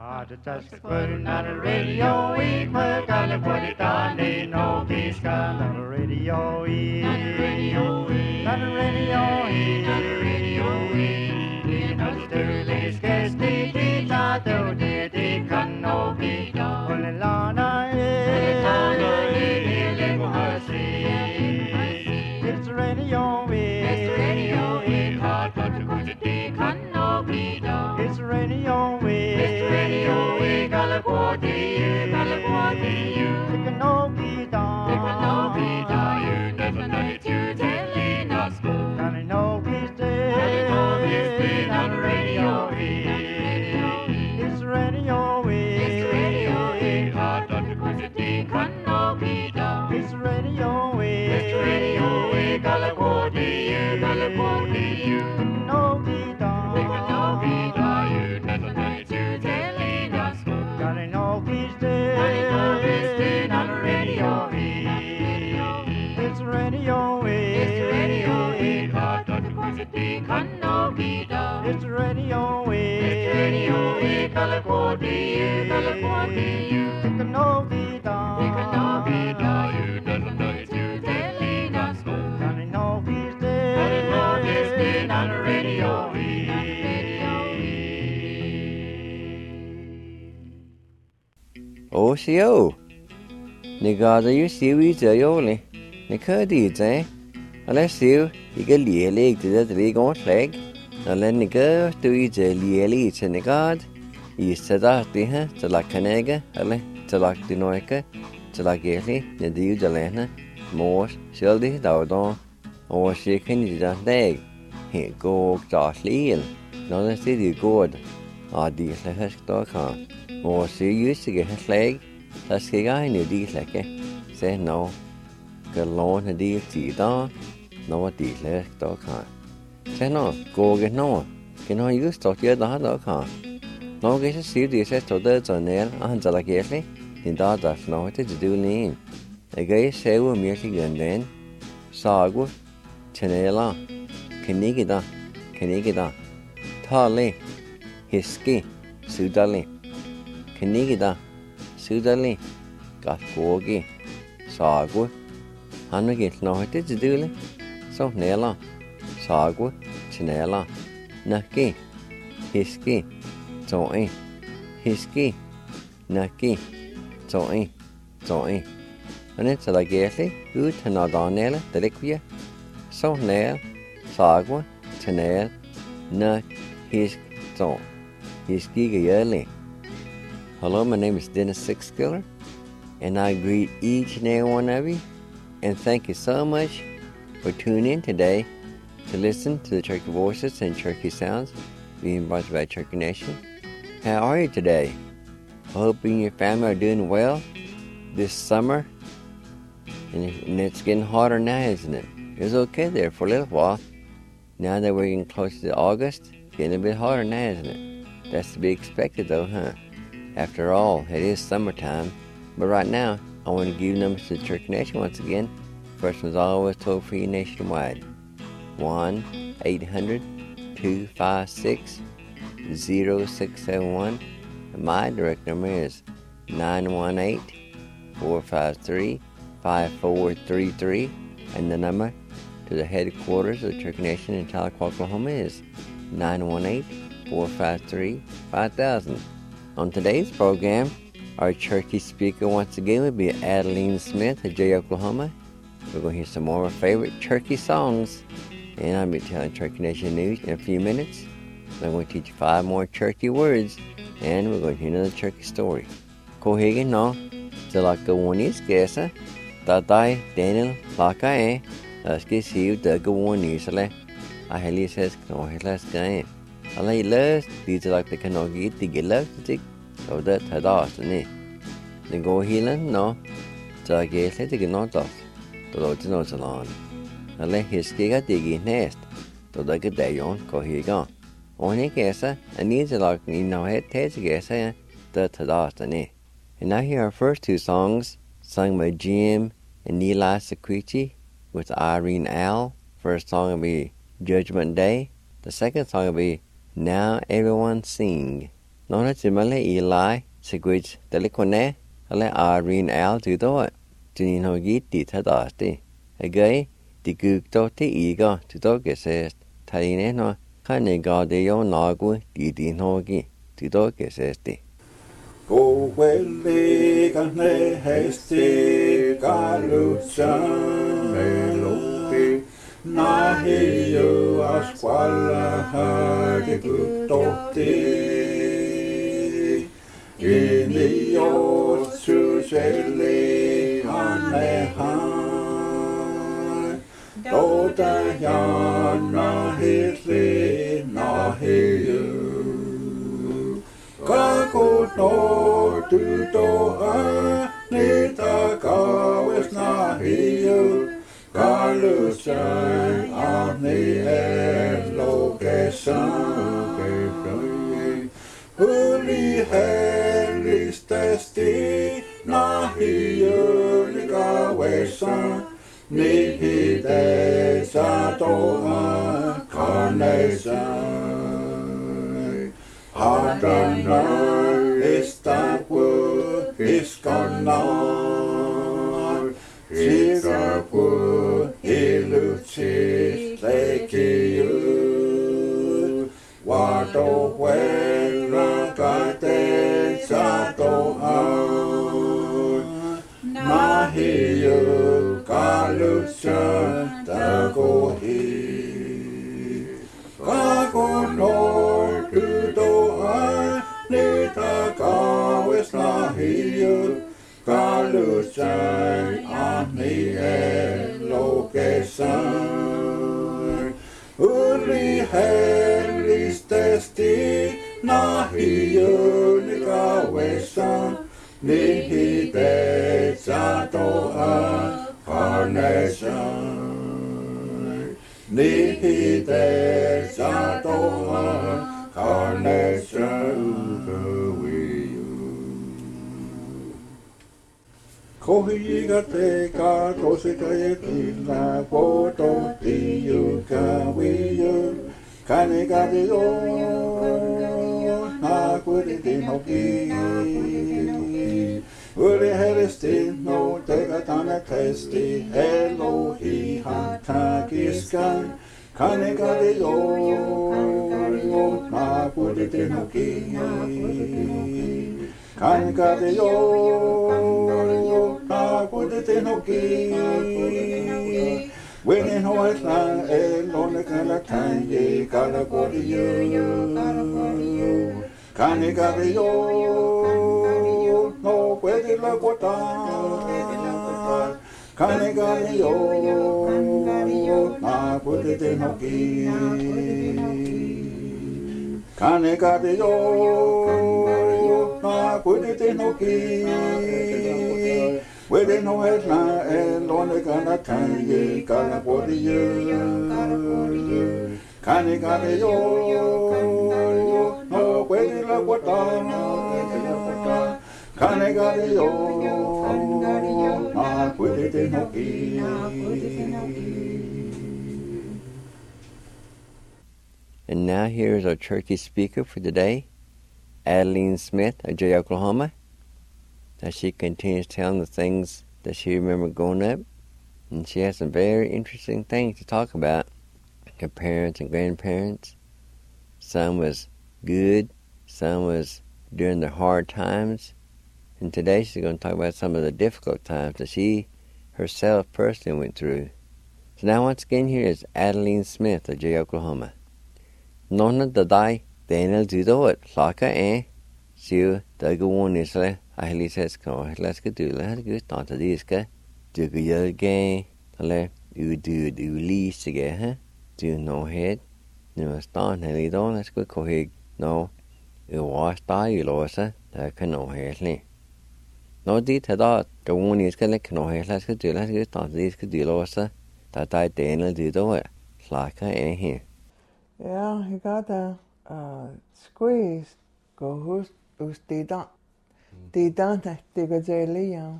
Just putting on the radio, we gotta put it on the no peace gun on the radio, on the radio, on the radio, on the radio, in the sterling sketch, the tato, the can no be done. Olelana, it's radio, it's radio, hot to go to the can no be done. It's radio, it's radio, we gotta go to you, take a no be done, you never know it, you telling us, gotta know he's dead, on the radio, it's radio, hot to go to the can no be done. It's radio, we gotta go to you, no be done, you never know it, you telling us, gotta know he's dead, on the radio, it's radio, hot to go to the can no be done. It's radio, we gotta go to you, take a no be done, you never know it, you telling us, gotta know he's dead, on the radio. Osio, Nigada, you see, we say only. Nicodides, eh? Unless you get leg to that leg on flag. Now let Niga do eat a lieli to Nigard. You said that, dear, to like Canega, to like the Noica, to like Gally, the dew de Lena, Morse, Shildy, Dowdon, or shaking you that leg. Here go Josh Lee, not a city good. Or dear like dog. Or see used to get his leg. That's the guy knew these like it. Say no. Get along and deal to down. No what these like dog. Say no, go get no. Can I use to get the dog? No get to see this as to the nail and the like it. In that that's no what to do lean. A guy say we're merely and then. Sagu, Chanela, Canigida, Tali, Hiski, Sudali. Canigida, Sudali, got Gogi, Sagu, Hanagit no what to do. So Nela, Sagu, Chanela, Naki, Hiski, Zoe, Hiski, Naki, Zoe. And it's like Gally, good and not on Nella, the liquia. So Nail, Sagua, Chanel, Nak, Hisk, Zo, Hiski yearly. Hello, my name is Dennis Sixskiller, and I greet each and every one of you, and thank you so much for tuning in today to listen to the Turkey Voices and Turkey Sounds being brought by Turkey Nation. How are you today? I hope you and your family are doing well this summer, and it's getting hotter now, isn't it? It was okay there for a little while. Now that we're getting close to August, it's getting a bit hotter now, isn't it? That's to be expected though, huh? After all, it is summertime. But right now, I want to give you numbers to the Turkey Nation once again. First one's always toll-free nationwide. 1-800-256-0671. And my direct number is 918-453-5433. And the number to the headquarters of the Turkey Nation in Tahlequah, Oklahoma is 918-453-5000. On today's program, our Turkey speaker once again will be Adeline Smith of Jay, Oklahoma. We're going to hear some more of our favorite Turkey songs. And I'll be telling Turkey Nation news in a few minutes. I'm going to teach you 5 more Turkey words. And we're going to hear another Turkey story. Kohigan no, Zalaka Wanis Gesa, Tatai Daniel Laka Ski the Gawanisale. I heli says, no, his last game. I lay less, these are like the Kanogi, the Gillas, the so that had asked me. The go healing, no, so I guess I take no dust, the Lord's no salon. I lay his skiga digging nest, to the good day on, go here gone. Only guess I need to like me no head taste guess that had asked me. And now here are our first 2 songs, sung by Jim and Neil Sequici with Irene Al. First song will be Judgment Day. The second song will be Now Everyone Sing. Nó chỉ mà lấy Eli, sẽ quay tới lấy con nè, lấy Irene Al từ đó, cho nên họ nghĩ đi thay đổi đi. Cái thì cứ cho thế ý cái từ đó cái sẽ thay nè nó, cái này cái để yo nói của đi nó cái từ đó cái sẽ đi. Cô quên đi cái này hesti cái lúc sáng này lúc đi na hi yo asquala ha cái cứ tốt đi ini yo su se li ane ha do ta ya na hi li na hi yo ka ko no tu to a ni ta ka wes na hi yo ka lu san a ni e lo ke san ke kai huli heli stesti na hi yo ni ka wes san ni hi te sa to a ka ne san Adana istapu iskanar Sirapu ilucis lekiu Wado wera kate sato an Nahiyu kalusa tagohi Kagonor Nita kawes nahiyo kalusay ani lokesan uli helis testi nahiyo ni kawesan nihite satoan karnesan nihite satoan karnesan Kohi ga te ka kose ka e tina poto tiyu ka wiyu Kane ka te o na kuri tino ki Uri heres tino te ka tana testi Elohi hata kiskan Kane ka te o na kuri tino ki Kane ka te o na kuri tino ki Wene hoa la e lone kala kanye kala kori yo Kane ka te o no puede la kota Kane ka te o na kuri tino ki Kane ka te o na kuri tino ki Wede no es la el donde kana kanye kana kori yo Kane ka te o no puede la kota Kane ka te o na kuri tino ki And now here is our turkey speaker for the day, Adeline Smith of Jay, Oklahoma, as she continues telling the things that she remembered growing up. And she has some very interesting things to talk about, her parents and grandparents. Some was good, some was during the hard times. And today she's going to talk about some of the difficult times that she herself personally went through. So now once again here is Adeline Smith of Jay, Oklahoma. Nonna dadai Daniel Judo Laka Siu Dagon Isla Ahlises Ko Laska Dula good not a disca do good gay you do lease again do no head no start Helly don't let's go cohig no it was die losa that can no headly no did that the one is gonna no head let's go do not this could do losa that I Daniel Judo Laka here. Yeah, he got squeezed. Go who's Tidan. Tidan, they go to Leon.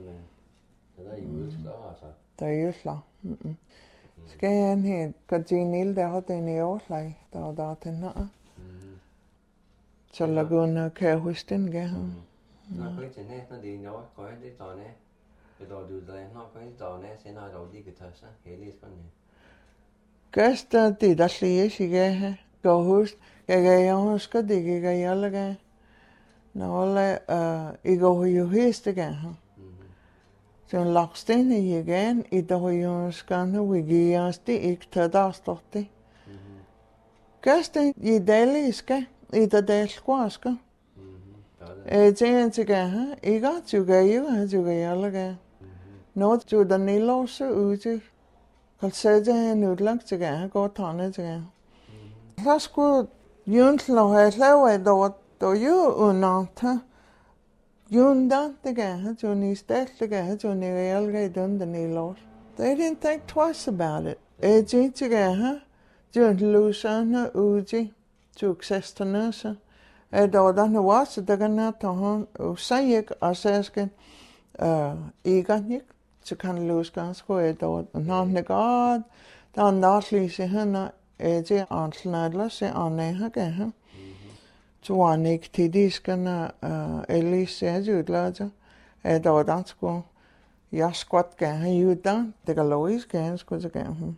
They use la. Scan here, got Jeanil, the hot in the old like, the in that. Så laguna kan huske den gang. Nó có chuyện này nó đi nhỏ có cái tàu này cái tàu du đây nó có cái tàu này sẽ nói đầu đi cái thằng sao cái gì con này Gæsta det der slige sige her. Gå husk. Jeg husker det jeg jalaga. Nåle I går jo heste gang. Så lagsten igen I der jo skal vi give os det ikke til der står det. Gæsta I deliske I der delskwaska. Tænker til gang. I går til jalaga. Nå til den låse ud. Kalsede nudlang til gang går tårne til gang. Så skulle Jønslo have lavet der jo under Junda til gang til ni sted til gang til ni realge den i lås. They didn't think twice about it. Til gang Jønsluserne ude succeserne så. Der nu også der kan ta han og sige og sige ikke så kan løse ganske et år. Når det går, der natlige henne til anslædler se anægge her. Så han ikke til diskerne Elise udlader. Et år dansk jeg skot gerne juda, det kan Louise gerne skulle til gerne.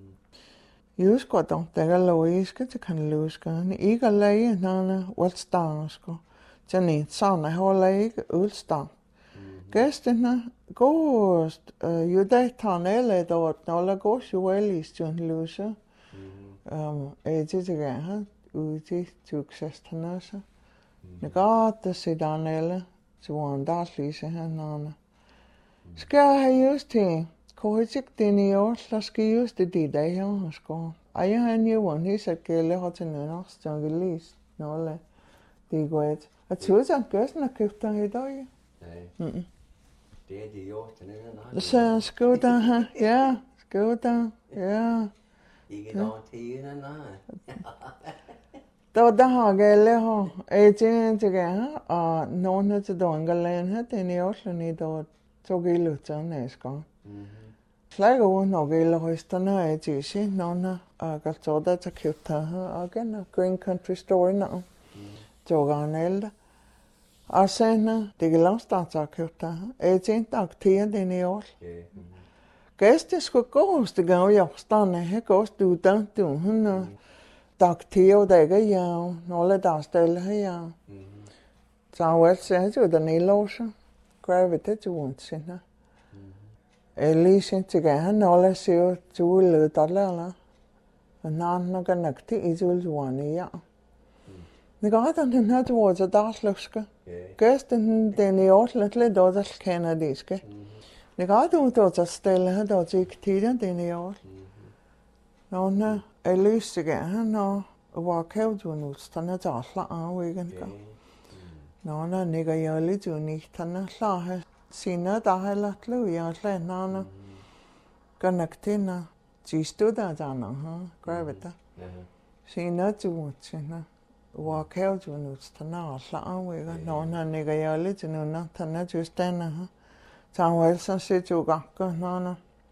Jeg skot dog, det kan Louise til kan løse gerne. Ikke læge når Westdansk. Så nej, sådan holder ikke udstand. Gæsterne gåst juda tanele dort nola gås juelis løse. Det til gerne ude succeserne så. Negata sidanele så han der lise her. Skal have just til kohitsik den I år, så skal just det der her skal. Ej han jo han er så gælde har til næste så vi læs nola. Det går et. At så gæsterne købte i dag. nej det er de jo til den Så skal der her. Ja, skal der. Ja. ikke noget til den nej Der har gælde her. Til her og nogen til Dongaland her den I også i der så gælde til næste. Flere år når gælde høsterne er til sig nogen og gør så der til købte her og igen Green Country Store nu. Så går ældre. Og sen det kan starte at købte her. Tænkte aktivt den I år. Gæster skulle gå hos det gav jeg stande her gås du hun Dagtio dega ja, nolle dagstelle her ja. Så vel så jo den I låse. Gravity til vundsinde. Elise til gang nolle ser til lødder. Og når kan nok til isolerne ja. Det går den her til vores dagsløske. Gæsten den I år lidt der kanadiske. Det går du til at stille her der til tiden den I år. Nå Elise gang og var kævd jo nu stande til af weekend. Nå nigger jeg lidt unikt han slår sine der har lagt løb jeg slet nå connectina sidste der ha gravita sine til sine var kævd jo nu stande af weekend nå nigger jeg lidt nu nå han just den ha så vel så sit jo gang nå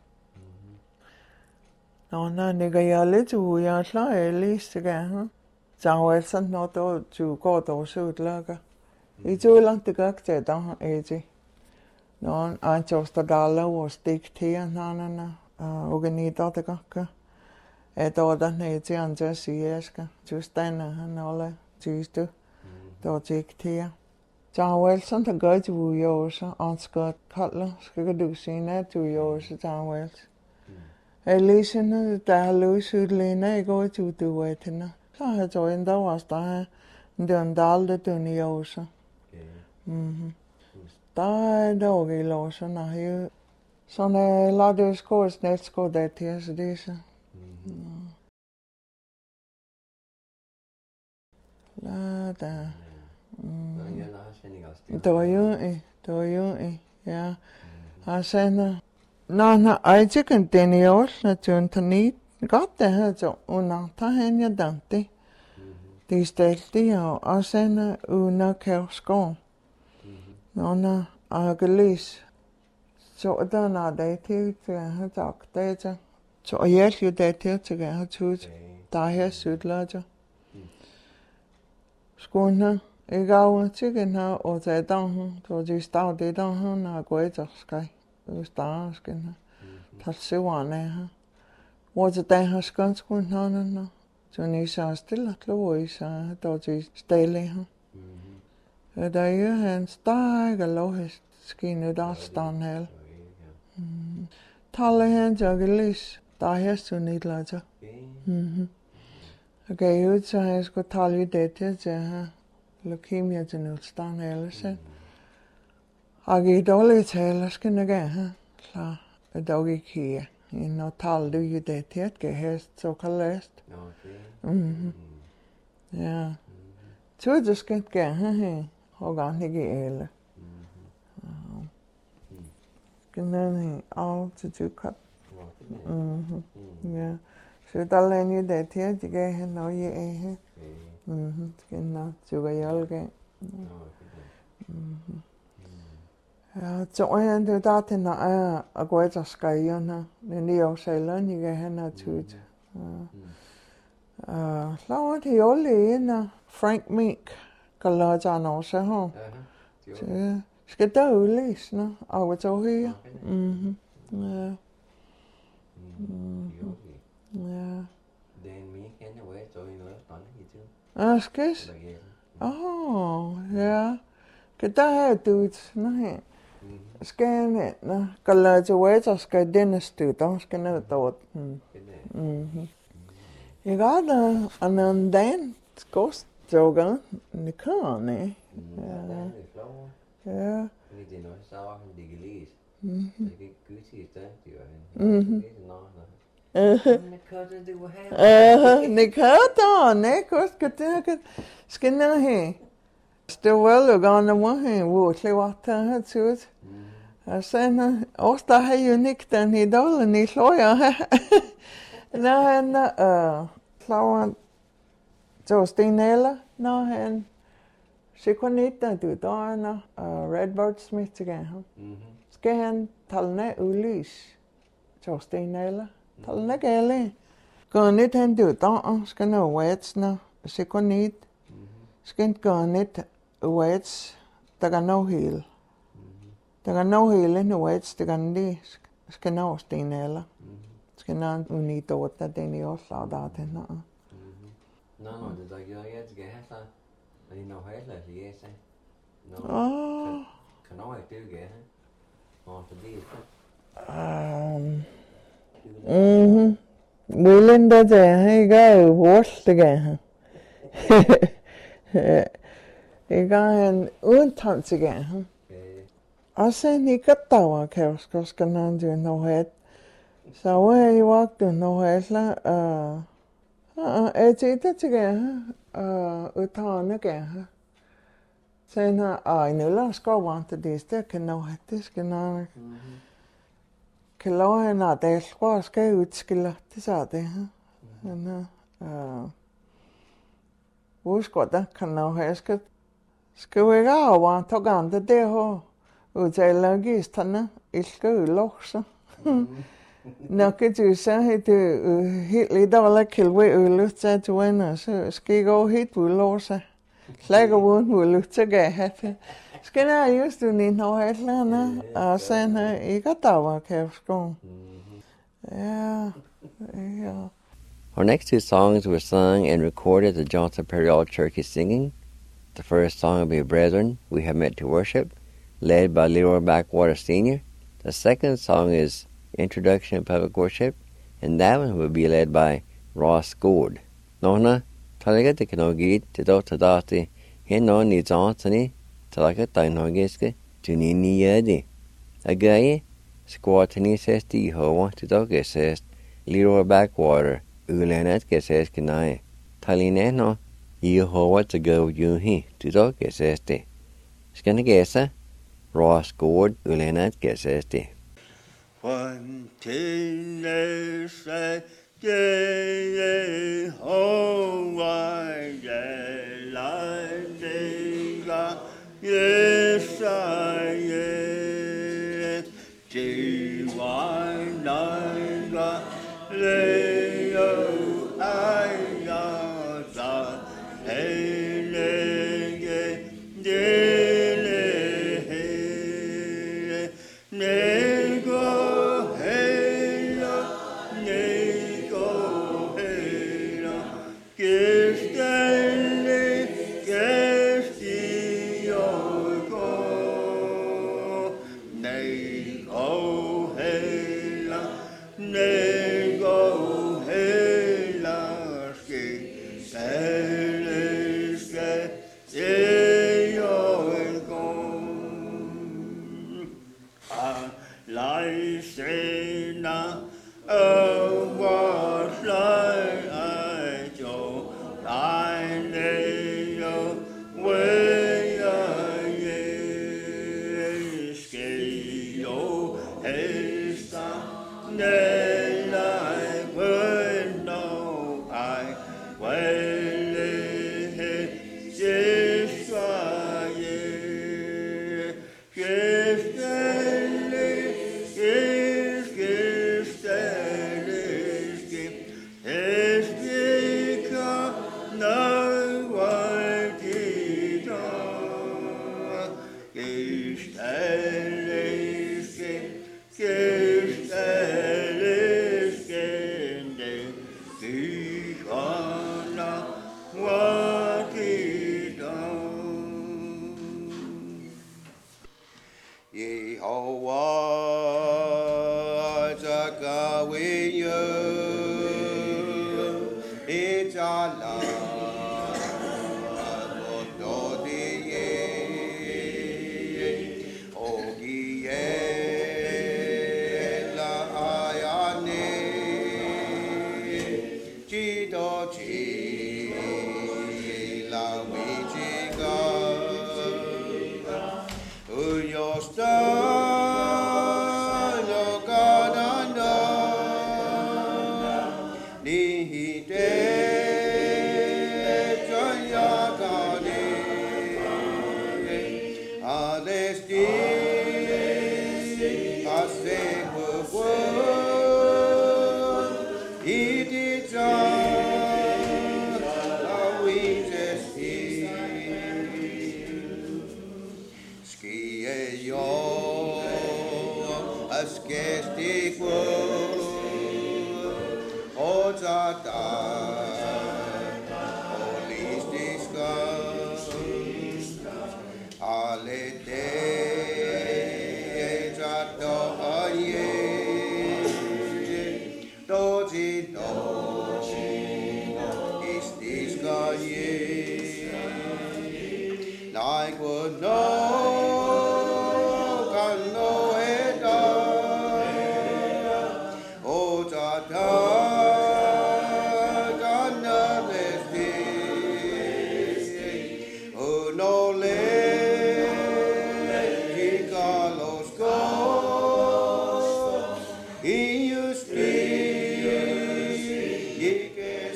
Nå, nigger jeg lidt ud, jeg slår Elise gang. Så vel sådan noget der du går der så udlager. I så langt det gik til der det. Nå, antoster der var stik til nå og ni der det gik. Der der ned til han siger jeg skal just den han alle sidste. Der gik til. Så vel sådan der går du jo så anskot kalder skal du se at du jo så vel. Elise der har løst udlæne I går til duettene. Så har jeg en der også der den dalde den I også. Der dog I låse når jeg sådan lader det skå snart skå der til så det så. La der. Der jo ja. Og sen I chicken den I også at jo internet godt det her så under tager han jeg dante. Det stelte og sen under kærskov. Nå og gelis. Så der når det til at have sagt det så jeg jo det til at have tut. Der her sydlager. Kunha, igawa chicken or the down to the stout they don't have great of sky. Stars can Tatsuane. Was it then has gone to Tunisia still at Louisa, dodgy Staley. There you and stag a lowest skin of that down hill. Tallahan jugglis, die has to need larger. Okay, you'd say it's got tally dated, leukemia to Nilstan Ellison. I get all its hair skin again, a doggy key. In no tall do you date yet, get hairs so colorist. Yeah. So just get organic ale. Can then all to do cut. Yeah. So tell any date yet, you get him no ye. Can not to a yellow. So I ended that in a great sky, in the ocean, you get him at two. So he only in Frank Meek, Kalajan also home. Skid out, least, no? I was over here. Yeah. Yeah. Then me can away so you know too. Askis? Oh, yeah. Get that dudes, no? Scan it, no? Kalaja waits or sky dinners too, don't scan it out. You got an then ghost jogan in the car, eh? Yeah. We know sao không đi glis. Cái cứ chỉ tới tiểu Nikata, Nikos, Skinner here. Still well, gone the one here, Woodley water had suit. I said, Osta hay unique than he dole and he lawyer. No, and flower Joestinella, no, and she couldn't eat that to Donna, Redbird Smith again. Scan Talne Ulis, Joestinella, Talne Gale. Gone it and do don't scan no weights now, she couldn't eat. Skin gone it weights, they got no heel. They got no heel in the weights, they got this. Scan no Stinella. Scan on unito what that they need also that in no. No, the dog yet get her. I know her like yes. No. Oh. Can I do get her? On to this. Willing that he go wash again. He got an untant again. I said he got that chaos because can do no head. So when he walked in no head, it's it again. Utan again. Saying, I knew last go wanted this, they can know it, this can know. Kilo and not there was go with skill this out there. And who's got that can know hasket. Skewega want to go on the day ho. Would say luggies tanna, it's go locks. No, could you say to hit little like kill way or look at to win so ski go hit will lose. Like a wound will look to get happy. Skin I used to need no headliner. I said, you got that one, Kev Strong. Yeah. Our next two songs were sung and recorded at the Johnson Prairie All Church Singing. The first song will be Brethren, We Have Met to Worship, led by Leroy Backwater Sr. The second song is Introduction to Public Worship, and that one will be led by Ross Gord. Nona, talaga te kinogit te do tadati, he no ni zonsani, talaga ta nogiske, tuni ni yedi. Agaye, squatini says ti ho, te do says Leroy Backwater, ulenet says kinae. Taline no, ye ho to go you he, te do says te. Skanagesa, Ross Gord, ulenet says te. One thing say, yeah, oh, I like yes, I yes, Leo, I got hey, Majesty, a sacred word, it is just a witness Ski yo, a skestic word, o like would no can no eta o tata kana lesti o no le los go you speak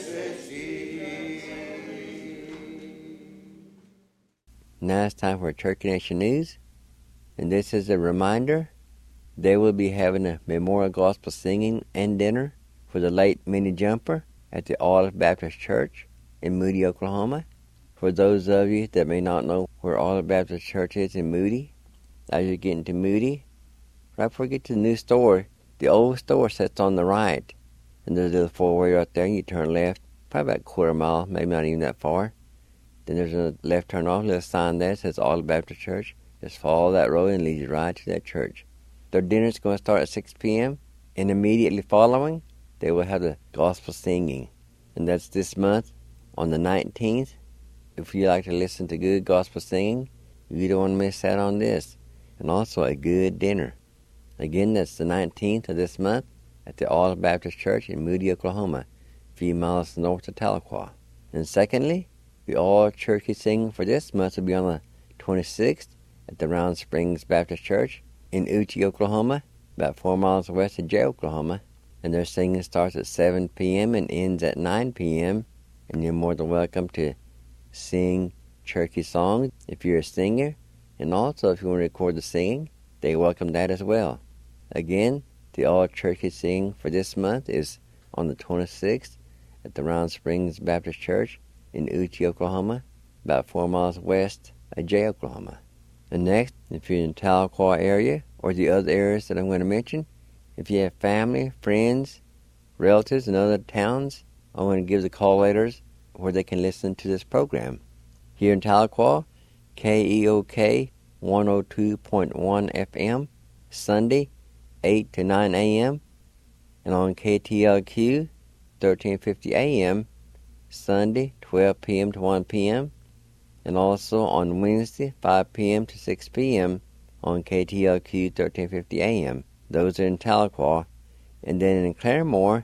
Now it's time for Turkey Nation News, and this is a reminder. They will be having a memorial gospel singing and dinner for the late Minnie Jumper at the Olive Baptist Church in Moody, Oklahoma. For those of you that may not know where Olive Baptist Church is in Moody, as you get into Moody, right before you get to the new store, the old store sits on the right, and there's a little four-way right there, and you turn left, probably about a quarter mile, maybe not even that far. Then there's a left turn off, little sign there that says Olive Baptist Church. Just follow that road and leads you right to that church. Their dinner's going to start at 6 p.m. and immediately following, they will have the gospel singing. And that's this month on the 19th. If you like to listen to good gospel singing, you don't want to miss out on this. And also a good dinner. Again, that's the 19th of this month at the Olive Baptist Church in Moody, Oklahoma, a few miles north of Tahlequah. And secondly, the all turkey singing for this month will be on the 26th at the Round Springs Baptist Church in Uchi, Oklahoma, about 4 miles west of Jay, Oklahoma. And their singing starts at 7 p.m. and ends at 9 p.m. And you're more than welcome to sing turkey songs if you're a singer. And also, if you want to record the singing, they welcome that as well. Again, the all turkey singing for this month is on the 26th at the Round Springs Baptist Church in Uchi, Oklahoma, about 4 miles west of Jay, Oklahoma. And next, if you're in the Tahlequah area or the other areas that I'm going to mention, if you have family, friends, relatives in other towns, I want to give the call letters where they can listen to this program. Here in Tahlequah, KEOK 102.1 FM, Sunday, 8 to 9 a.m., and on KTLQ 1350 a.m., Sunday, 12 p.m. to 1 p.m., and also on Wednesday, 5 p.m. to 6 p.m. on KTLQ 1350 a.m. Those are in Tahlequah. And then in Claremore,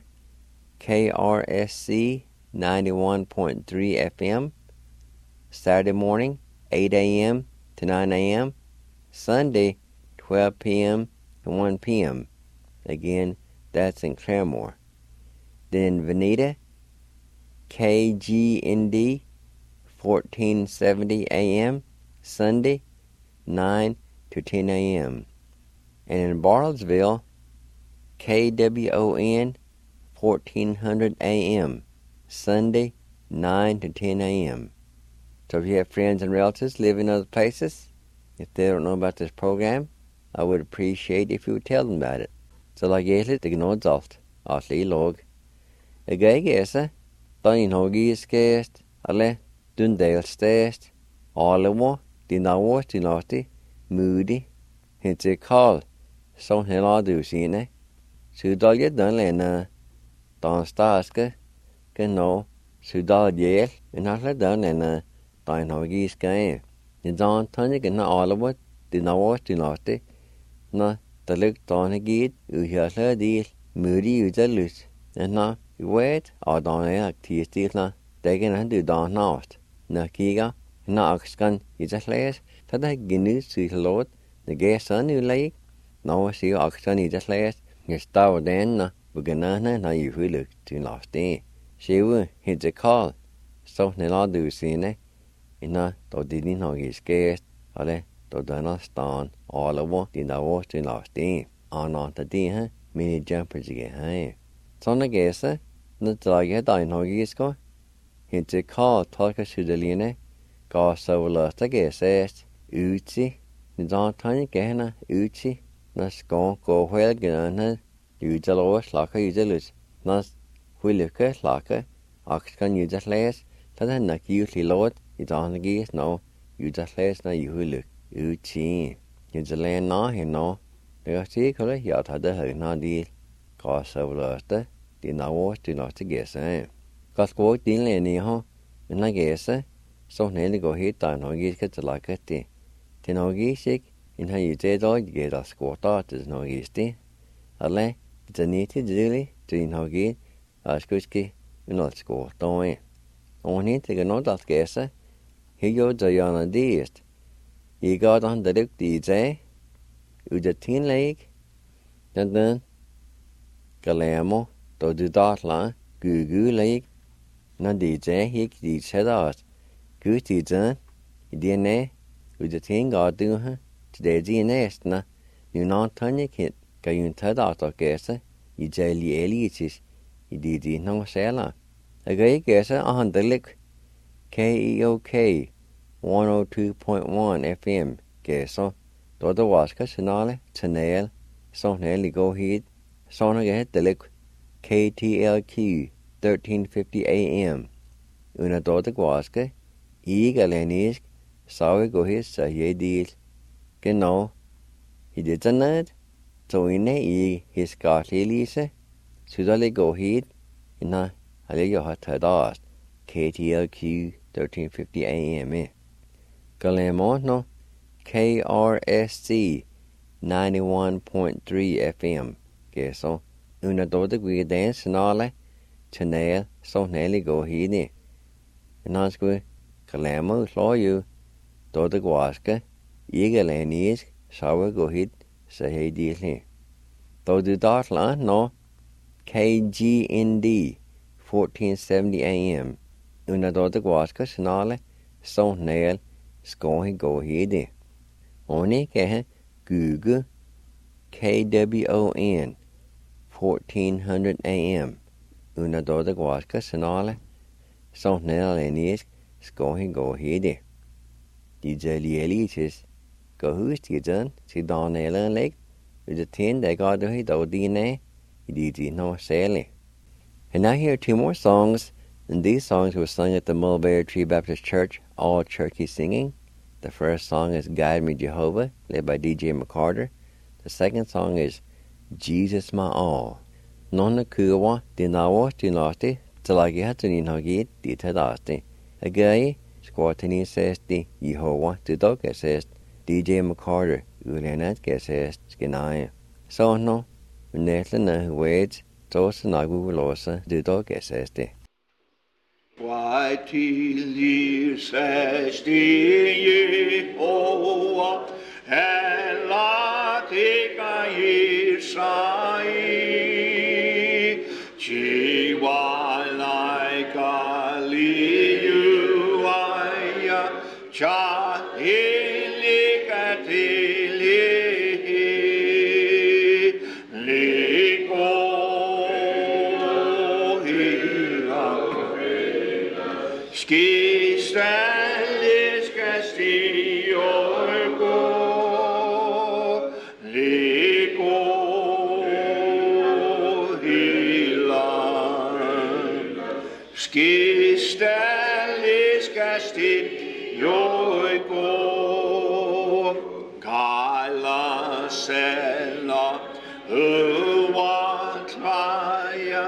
KRSC 91.3 FM, Saturday morning, 8 a.m. to 9 a.m., Sunday, 12 p.m. to 1 p.m. Again, that's in Claremore. Then in Veneta, KGND 1470 a.m., Sunday, 9 to 10 a.m. And in Bartlesville, KWON 1400 a.m., Sunday, 9 to 10 a.m. So if you have friends and relatives living in other places, if they don't know about this program, I would appreciate if you would tell them about it. So like Yesli, they know it's oft, Asli log. A guy gesa, Dain Hogi's guest, Ale, Dundale stest, Oliver, Dinawas, Dinati, Moody, Hence a call, so hell do sine. Sudal yet done lena, Don Staska, Gano, Sudal yel, and not let done lena, Dain Hogi's game. The Don Tonic and Oliver, Dinawas, Dinati, na, the look Don Hagid, Uhiasla deal, Moody Udalus, and na, wait, or Don Actis na, they can do Don North. Na Kiga, na Oxcan, is a slash, that I ginu see the Lord, the gay son you like. No, see Oxcan is a slash, you star then, na, Buganana, na you who look to last day. She will hit the call, so Nella do sine, in na, though didn't know his guest, or to dana stan all over the Navos in Austin. On the day, many jumpers again. Sonna Gesa, the Draga Dinogisko, hint a call talk a Sudaline, go so lost a guess, Uchi, the Don Tiny Gana, Uchi, Nascon go well gunner, Ujalos like a useless, Nas Willuka like Oxcan you just less, that I knock usually Lord, it's on the geese no, you just less now you will look, Uchi, you the land now, you know. Jag tycker att jag hade höjna del gasavlöste dina år till något gäsa. Gaskåk din leni ha, men när gäsa så när går hit där någon giska till laget till någon gisik in här ute då gäda skåta till någon gisti. Alla det ni till dili till någon git askuski men allt skåta. Och ni till något att gäsa. Här gör det gärna det. I går han direkt det Uda tin lake, then Galamo, do the Dartla, Gugu lake, not DJ, he said us. Good teacher, DNA, Uda tin got do her, today DNA, na, you not turn your kid, Gayun Ted out of Gessa, you jelly elitis, you did no sailor. A gay Gessa on the lick, KEOK, 102.1 FM, Gessa. Då det vaska signale tunnel så när gå hit såna get the KTLQ 1350 AM una då det vaska igalenis så gå hit så je deal genau I det ned så inne I his gartlise så där gå hit inna alle jag har tadat KTLQ 1350 AM galemo no KRSC 91.3 FM. Gesso. Una dode gui dance nale. Chanel so nelly go hini. Nansku kalamo slaw you. Dode guaska. Igalenis sawa go hit sa hey deally. Dode dartla no. KGND 1470 AM. Una dode guaska snale so nel skohi go hidi. Oni kehe Google KWON 1400 AM. Una doda guasca sanale. So nel enisk skohi go hidi. DJ lielitis go hust gidan si donela lake. With the tin they got to hit o DNA. Iditi no sally. And now here are two more songs. And these songs were sung at the Mulberry Tree Baptist Church, all churchy singing. The first song is Guide Me Jehovah, led by DJ McCarter. The second song is Jesus My All. Nonna kuwa dinawa dinasti, talagi hatunin hagit ditadasti. Again, squatini says the Jehovah to dog says DJ McCarter, ulenat says skinaya. So no, netlana wades, tosanagu losa, the dog says the. Why till ye says the Jehovah, and latika ye sai, chiwa like a liu aya, cha ilikatili, liko Ski strandis castillo go, lico hilan. Ski strandis castillo go, kala sela uvatlaya,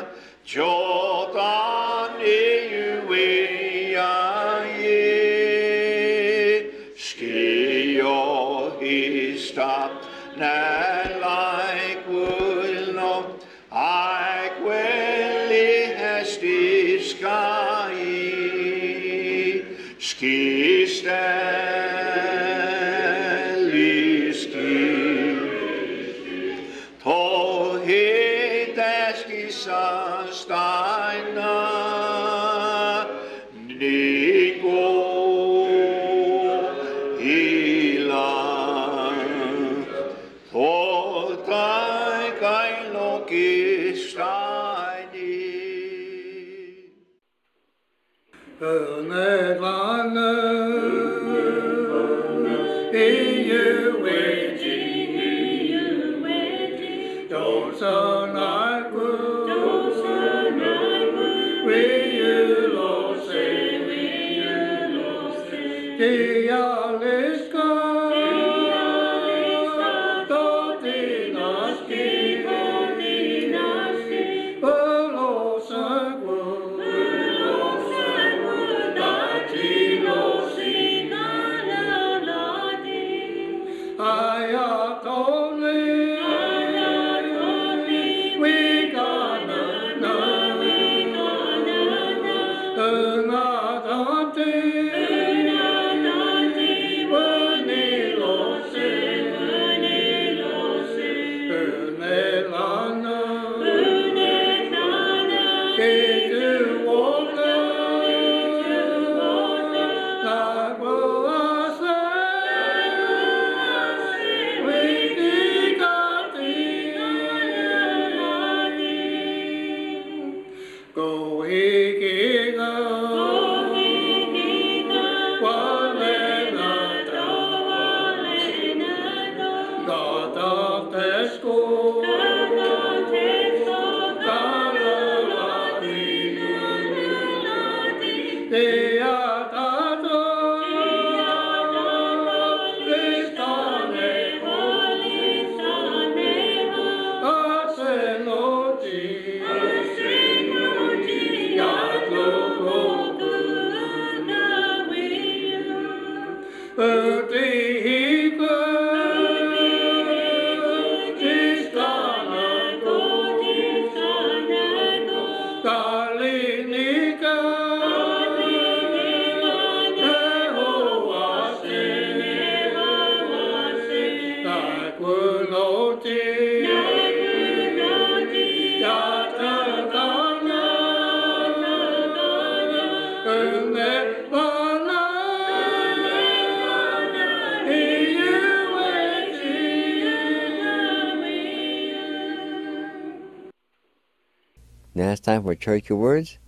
jotan iuwe. Stop now like will not I quelli has the sky ski stelli ski to hit as ski steina Nico Ila Now it's time for churchy words.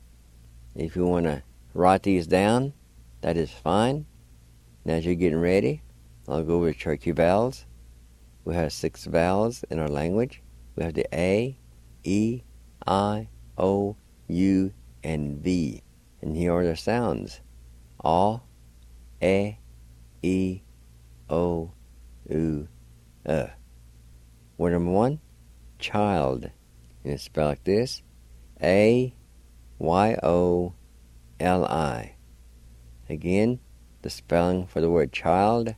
If you want to write these down, that is fine. Now as you're getting ready, I'll go over churchy vowels. We have 6 vowels in our language. We have the A, E, I, O, U, and V. And here are their sounds. A, E, O, U, Word number 1, child. And it's spelled like this. A-Y-O-L-I. Again, the spelling for the word child.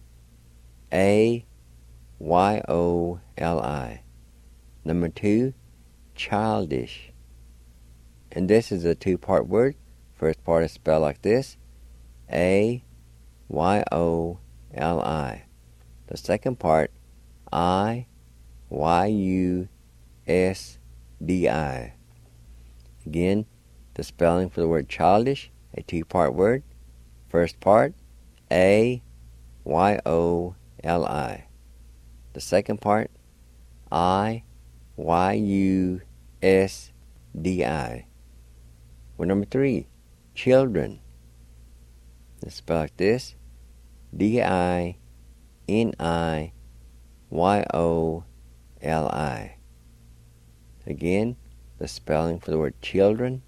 A-Y-O-L-I. Number 2, childish. And this is a 2-part word. First part is spelled like this. A-Y-O-L-I. The second part, I-Y-U-S-D-I. Again, the spelling for the word childish, a 2-part word. First part, A-Y-O-L-I. The second part, I-Y-U-S-D-I. Word number 3, children. It's spelled like this. D-I-N-I-Y-O-L-I. Again, the spelling for the word children.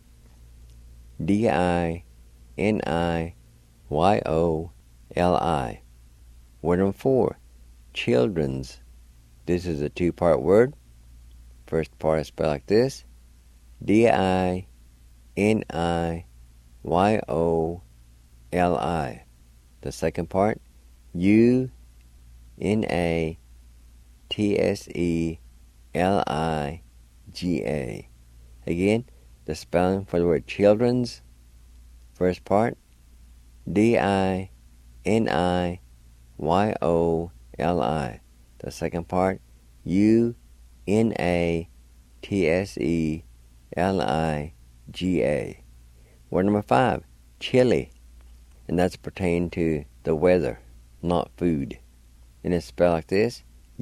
D-I-N-I-Y-O-L-I. Word number 4, children's. This is a 2-part word. First part is spelled like this. D-I-N-I-Y-O-L-I. The second part, U-N-A-T-S-E-L-I-G-A. Again, the spelling for the word children's. First part, D-I-N-I-Y-O-L-I. The second part, U-N-A-T-S-E-L-I-G-A. Word number 5, chilly. And that's pertaining to the weather, not food. And it's spelled like this.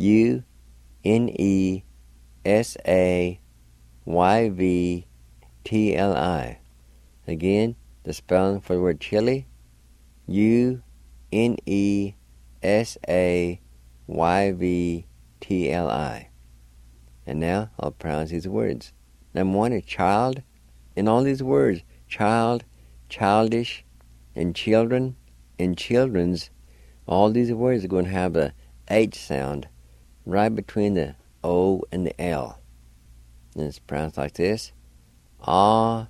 U-N-E-S-A-Y-V-T-L-I. Again, the spelling for the word chilly. U-N-E-S-A-Y-V-T-L-I. Sayvtli. And now I'll pronounce these words. Number 1 is child. In all these words, child, childish, and children, and children's, all these words are going to have a H sound right between the O and the L. And it's pronounced like this. A-yo-li.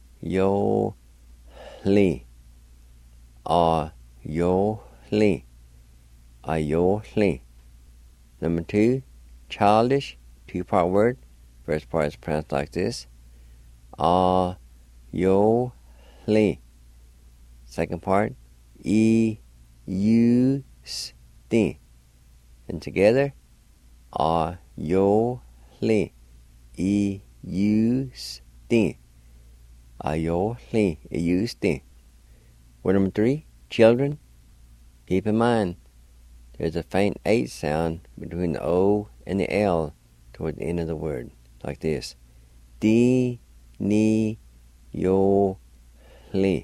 A-yo-li. A-yo-li. Number 2, childish, 2-part word. First part is pronounced like this. A-yo-li. Second part, E-U-S-T. And together, A-yo-li. E-U-S-T. A-yo-li. E-U-S-T. Word number 3, children. Keep in mind, there's a faint H sound between the O and the L toward the end of the word, like this. Di-ni-yo-li.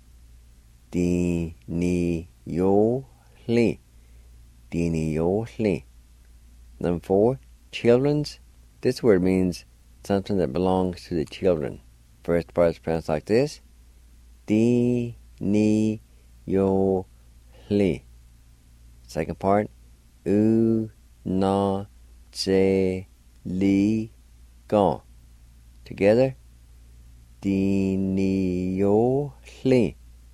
Di-ni-yo-li. Di-ni-yo-li. Number 4, children's. This word means something that belongs to the children. First part is pronounced like this. Di-ni-yo-li. Second part, U-na-je-li-ga. Together, di-ni-yo-li.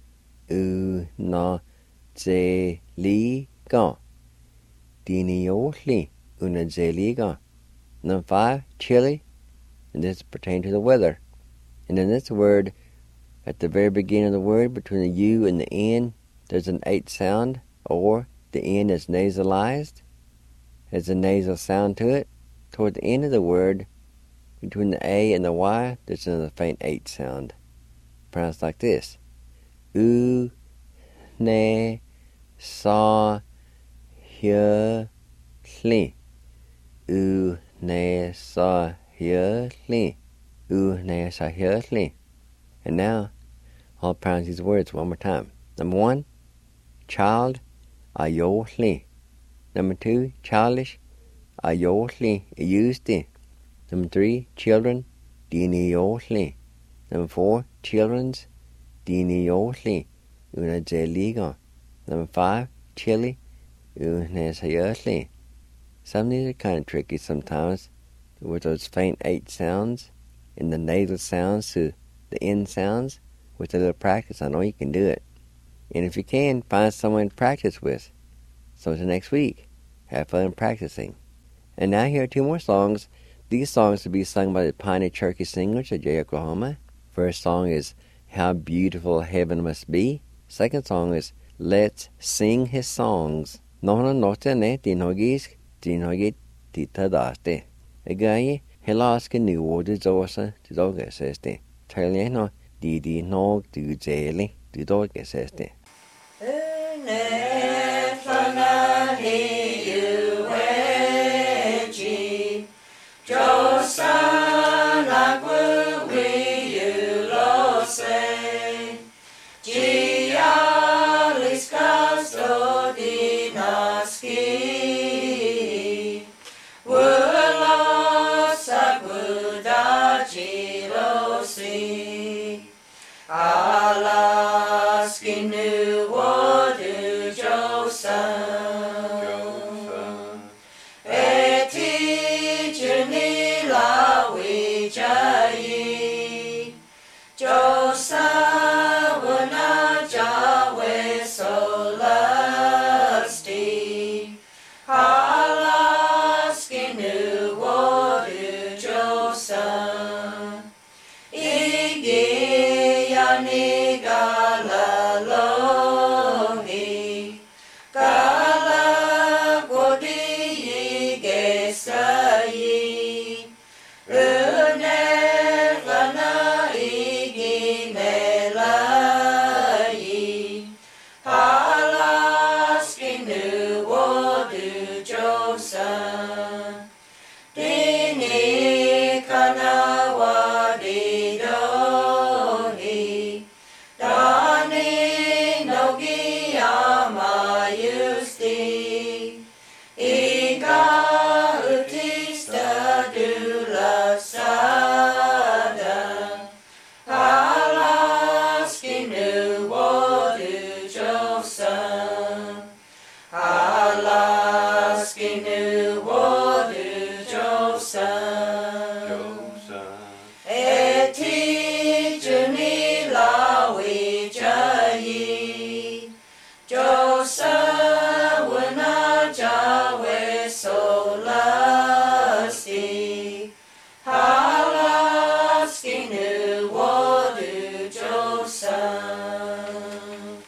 U-na-je-li-ga. Di-ni-yo-li. U-na-je-li-ga. Number 5, chilly. And this pertains to the weather. And in this word, at the very beginning of the word, between the U and the N, there's an H sound, or the N is nasalized. There's a nasal sound to it. Toward the end of the word, between the A and the Y, there's another faint H sound. Pronounced like this. U, ne, sa, hi, li. U, ne, sa, hi, li. U, ne, sa, hi, li. And now, I'll pronounce these words one more time. Number 1, child, a-yo-li. Number 2, childish, a-yo-li, e-u-s-ti. Number 3, children, di-ni-yo-li. Number 4, children's, di-ni-yo-li, u-na-je-li-ga. Number 5, chilly, u-na-sa-yo-li. Some of these are kind of tricky sometimes, with those faint H sounds and the nasal sounds to the N sounds. With a little practice, I know you can do it. And if you can, find someone to practice with. So until next week, have fun practicing. And now here are 2 more songs. These songs will be sung by the Piney Cherokee Singers of Jay, Oklahoma. First song is How Beautiful Heaven Must Be. Second song is Let's Sing His Songs. Nohna note ne tinhogis tinhogit titadaste. Agaye helaske nu de zosa to dogeseste. Tell no di nog du jeli du dogeseste. Alaskin New World. Joseph when a Yahweh so lusty, how lusty knew what do Joseph.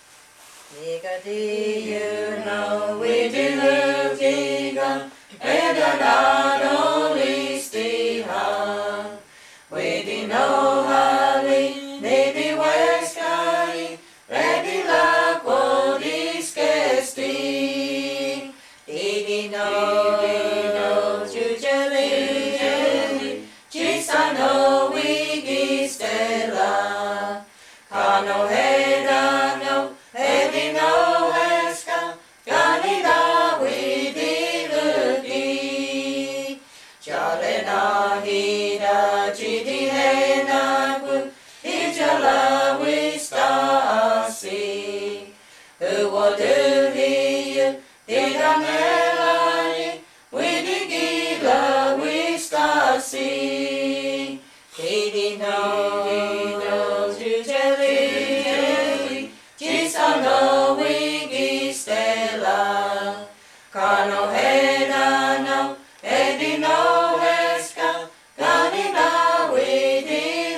Nigga, you know we did look eager, and not only stay high. We did know how we maybe west sky, ready like what is casting. Did know, usually, just I know we get stella. Kano head I know, heady no heska, ganida we did looking. Jalena hida chidi hena gu, hijala we stasi. Who will do he, did I melody, we did gila we stasi. He knows usually, just I know we get stella. Kano head I know, heady no heska, ganina we did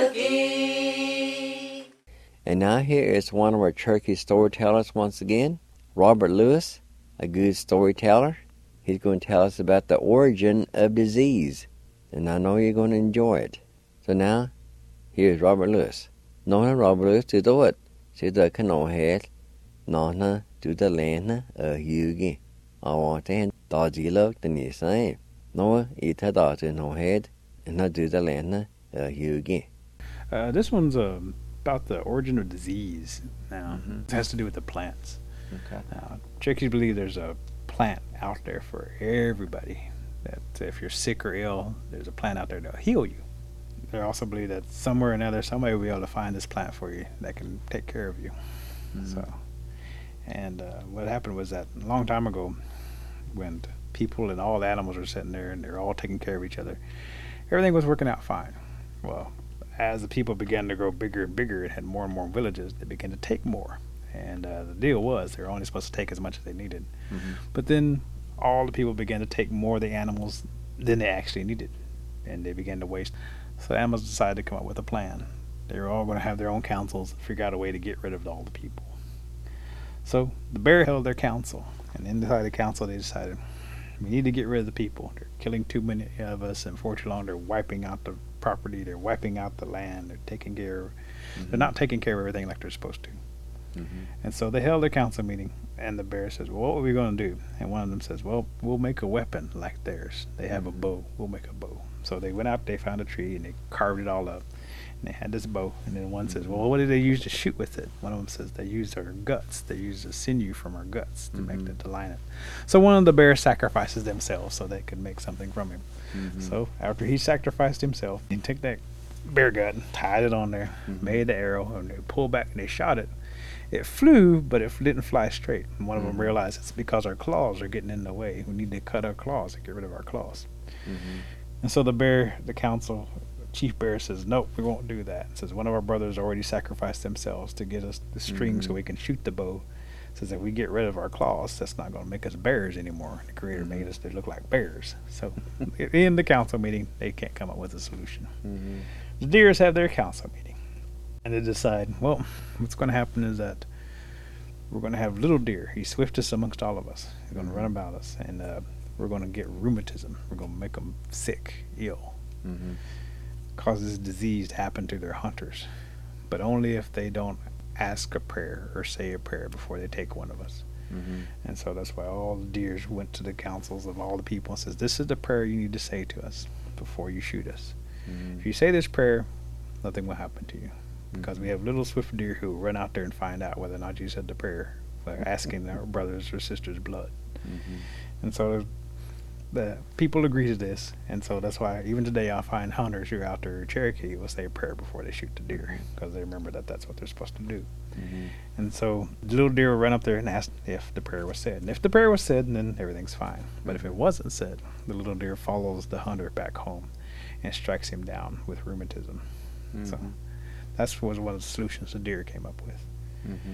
looking. And now here is one of our Cherokee storytellers once again, Robert Lewis, a good storyteller. He's going to tell us about the origin of disease, and I know you're going to enjoy it. So now, here's Robert Lewis. Nói Robert Lewis từ tốt, từ từ cái nổ hết, nó từ từ lên ở hữu ghi. Ở ngoài tên tỏ dĩ lớp từ nhị sáng. Nói ý thật tỏ từ nổ hết, nó từ từ lên ở hữu ghi. This one's about the origin of disease. Now, it has to do with the plants. Okay. Now, Cherokees believe there's a plant out there for everybody. That if you're sick or ill, there's a plant out there that'll heal you. They also believe that somewhere or another, somebody will be able to find this plant for you that can take care of you. So, and what happened was that a long time ago, when people and all the animals were sitting there and they're all taking care of each other, everything was working out fine. Well, as the people began to grow bigger and bigger and had more and more villages, they began to take more. And the deal was they were only supposed to take as much as they needed. But then all the people began to take more of the animals than they actually needed, and they began to waste. So the animals decided to come up with a plan. They were all going to have their own councils and figure out a way to get rid of all the people. So the bear held their council, and inside the council they decided, we need to get rid of the people. They're killing too many of us, and for too long they're wiping out the property, they're wiping out the land, they're taking care of, they're not taking care of everything like they're supposed to. And so they held a council meeting, and the bear says, well, what are we going to do? And one of them says, well, we'll make a weapon like theirs. They have a bow. We'll make a bow. So they went out, they found a tree, and they carved it all up. And they had this bow. And then one says, well, what did they use to shoot with it? One of them says, they used our guts. They used the sinew from our guts to make it, to line it. So one of the bears sacrifices themselves so they could make something from him. So after he sacrificed himself, he took that bear gut, tied it on there, made the arrow, and they pulled back and they shot it. It flew, but it didn't fly straight. And one of them realized it's because our claws are getting in the way. We need to cut our claws and get rid of our claws. And so the council, Chief Bear says, nope, we won't do that. Says one of our brothers already sacrificed themselves to get us the string so we can shoot the bow. Says if we get rid of our claws, that's not going to make us bears anymore. The Creator made us to look like bears. So in the council meeting, they can't come up with a solution. The deers have their council meeting. And they decide, well, what's going to happen is that we're going to have Little Deer. He's swiftest amongst all of us. He's going to run about us. And we're going to get rheumatism. We're going to make them sick, ill. Causes disease to happen to their hunters. But only if they don't ask a prayer or say a prayer before they take one of us. And so that's why all the deers went to the councils of all the people and says, this is the prayer you need to say to us before you shoot us. If you say this prayer, nothing will happen to you. Because we have little swift deer who run out there and find out whether or not you said the prayer by asking their brothers or sisters' blood. And so the people agree to this, and so that's why even today I find hunters who are out there Cherokee will say a prayer before they shoot the deer, because they remember that that's what they're supposed to do. And so the little deer will run up there and ask if the prayer was said. And if the prayer was said, then everything's fine. But if it wasn't said, the little deer follows the hunter back home and strikes him down with rheumatism. So that was one of the solutions the deer came up with.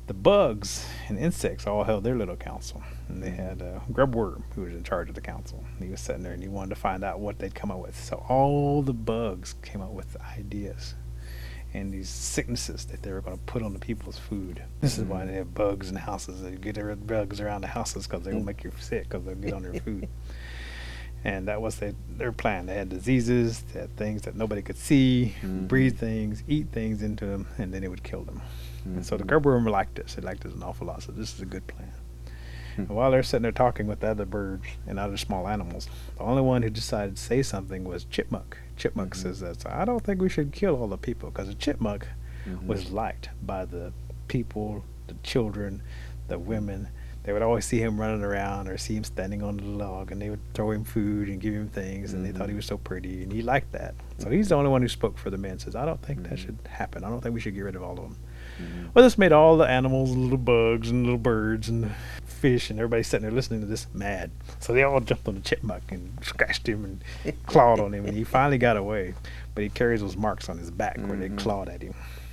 The bugs and insects all held their little council. And they had Grubworm, who was in charge of the council. And he was sitting there and he wanted to find out what they'd come up with. So all the bugs came up with ideas and these sicknesses that they were going to put on the people's food. This is why they have bugs in houses. They get rid of bugs around the houses because they will make you sick because they'll get on your food. And that was their plan. They had diseases, they had things that nobody could see, breathe things, eat things into them, and then it would kill them. And so the Grubworm liked this. They liked this an awful lot. So this is a good plan. And while they're sitting there talking with the other birds and other small animals, the only one who decided to say something was Chipmunk. Chipmunk says that, I don't think we should kill all the people, because a chipmunk was liked by the people, the children, the women. They would always see him running around or see him standing on the log, and they would throw him food and give him things, and they thought he was so pretty, and he liked that. So he's the only one who spoke for the men, says, I don't think that should happen. I don't think we should get rid of all of them. Well, this made all the animals, little bugs and little birds and fish and everybody sitting there listening to this mad. So they all jumped on the chipmunk and scratched him and clawed on him, and he finally got away. But he carries those marks on his back where they clawed at him.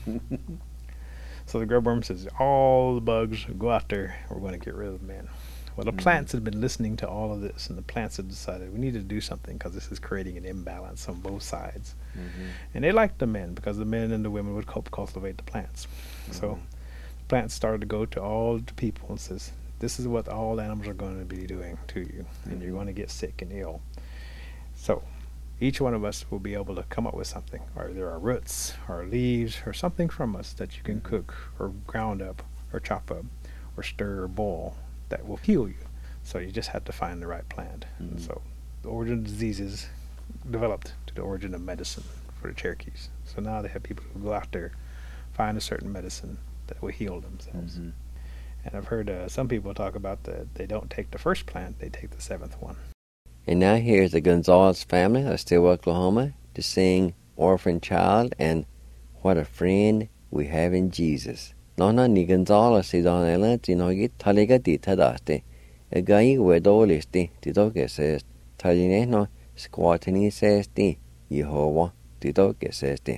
So the Grubworm says, all the bugs, go out there, we're going to get rid of the men. Well, the plants had been listening to all of this, and the plants had decided we need to do something because this is creating an imbalance on both sides. And they liked the men because the men and the women would cultivate the plants. So the plants started to go to all the people and says, this is what all animals are going to be doing to you, and you're going to get sick and ill. So each one of us will be able to come up with something, or there are roots or leaves or something from us that you can cook or ground up or chop up or stir or boil that will heal you. So you just have to find the right plant. And so the origin of diseases developed to the origin of medicine for the Cherokees. So now they have people who go out there, find a certain medicine that will heal themselves. And I've heard some people talk about that they don't take the first plant, they take the seventh one. And now here's the Gonzalez family of Stillwater, Oklahoma, to sing Orphan Child and What a Friend We Have in Jesus. Nona ni Gonzalez si donela tinogi taliga di tadaste. A guy wedolisti tidoke says talineno squatini says di Yehovah tidoke says di.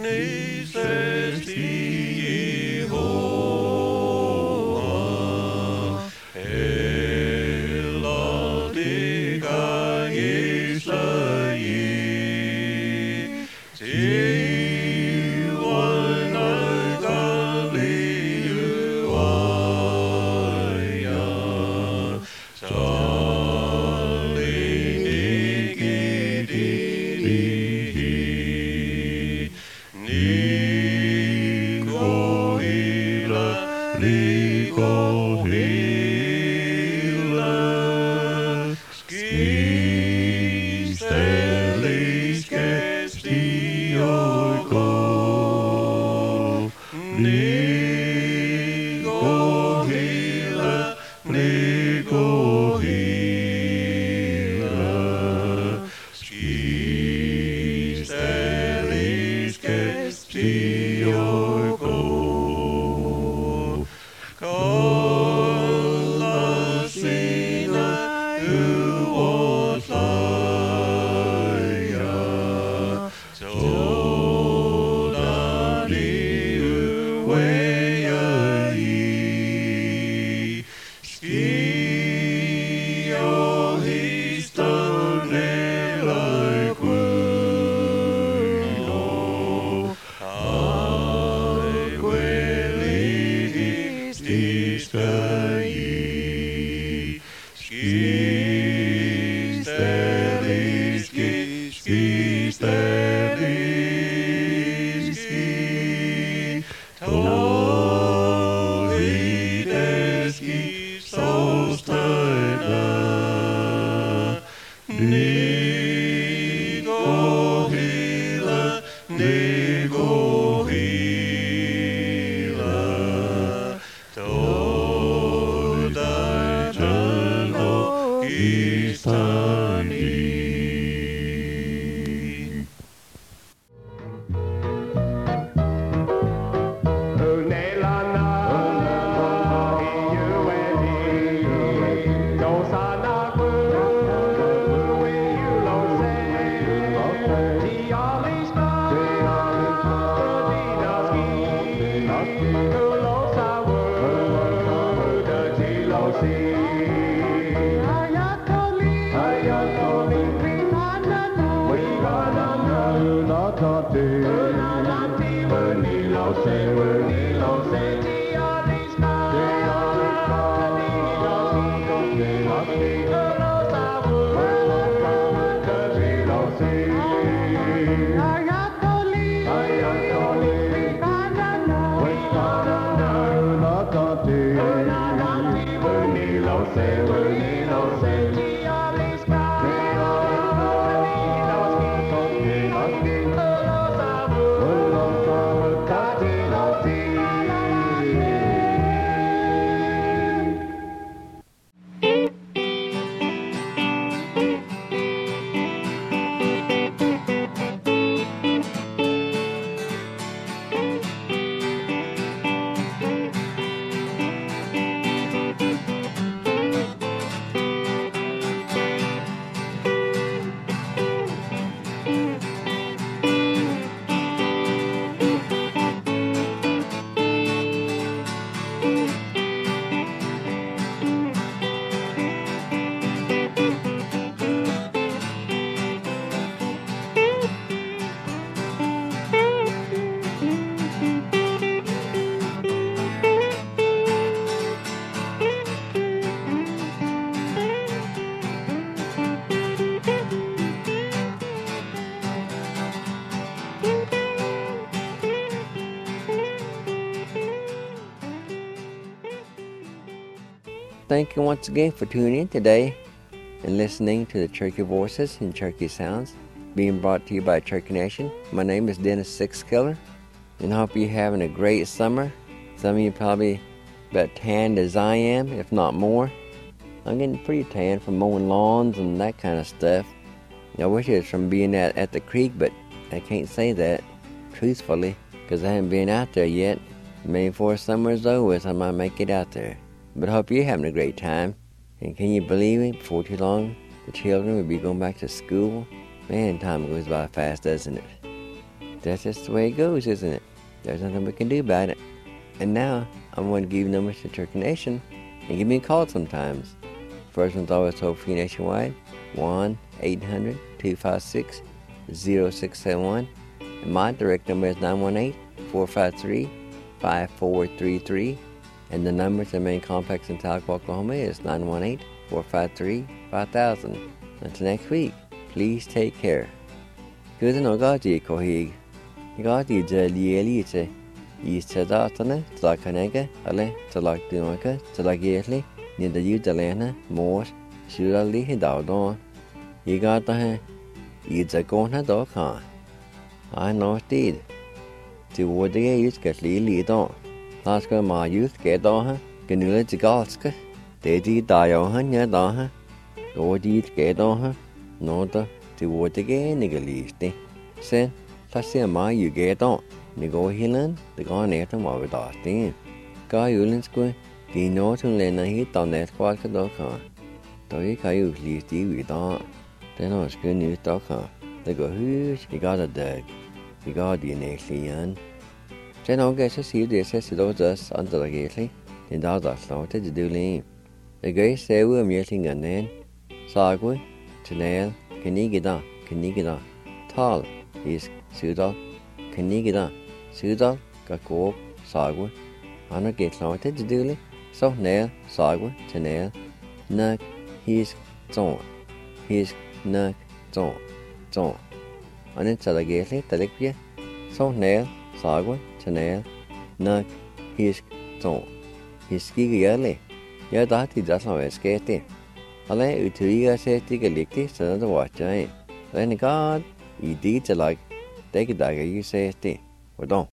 says Jehovah, Elaltika Yisrael, Tiwana Galiluaya, Salinigidiri, Nikohila, Nikohila, Skistelis Kestioiko, Nikohila, Nikohila, Skistelis Kestioiko, Kalasina Uotlaya, Todani Uweyai, Skiohistonelai Kuno, Aigueligistiskai, Skisteliski, Skisteliski, Tohideski, Sostaina, Nikohila, Nikohila, Todaitano Istani. Thank you once again for tuning in today and listening to the Cherokee Voices and Cherokee Sounds being brought to you by Cherokee Nation. My name is Dennis Sixkiller, and I hope you're having a great summer. Some of you probably about tanned as I am, if not more. I'm getting pretty tan from mowing lawns and that kind of stuff. I wish it was from being at the creek, but I can't say that truthfully because I haven't been out there yet. Maybe before summer's over, I might make it out there. But I hope you're having a great time. And can you believe it? Before too long, the children will be going back to school. Man, time goes by fast, doesn't it? That's just the way it goes, isn't it? There's nothing we can do about it. And now, I'm going to give you numbers to Turkey Nation and give me a call sometimes. First one's always toll free nationwide, 1-800-256-0671. And my direct number is 918-453-5433. And the number to the main complex in Tahlequah, Oklahoma is 918-453-5000. Until next week, please take care. Good to know God, Kohig. God, you Jelly, East Sadatana, Tlakanega, Ale, Talakdinoka, Talagatli, near the Udalana, Morse, Surali Hidaldon. You got the It's a gona doka. I know it did. To what the youth get lead on. Last go my youth get on her, Ganula to Galska. They did die on her near her. Go did get on her, nor to what again, nigga least. Sen, let's see my you get on. Nigo Hillen, the gone at them over that thing. Guy Ulinsko, the Norton Lena hit on that quality doka. Though you can use least you with on. Then I was good news doka. They go huge, you got a dog. You got the next year. Then I'll get to see the assessed us under the gately, and others started to do lean. The gray say we're meeting and then Sagwe, Chanel, Canigida, Tall, is Sudal, Canigida, Sudal, Gakop, Sagwe, Anna get started to do so nail, Sagwe, Chanel, Nug, he's Zon, he's Nug, Zon. And it's a gately, Talipia, so nail, Sagwe, Chanel, Nug, he's Zon. He's ski early. Ja, that is just how I skate. Ale, uturiga seti galikti, so the watch. Then God, he did like take it like you say, or don't.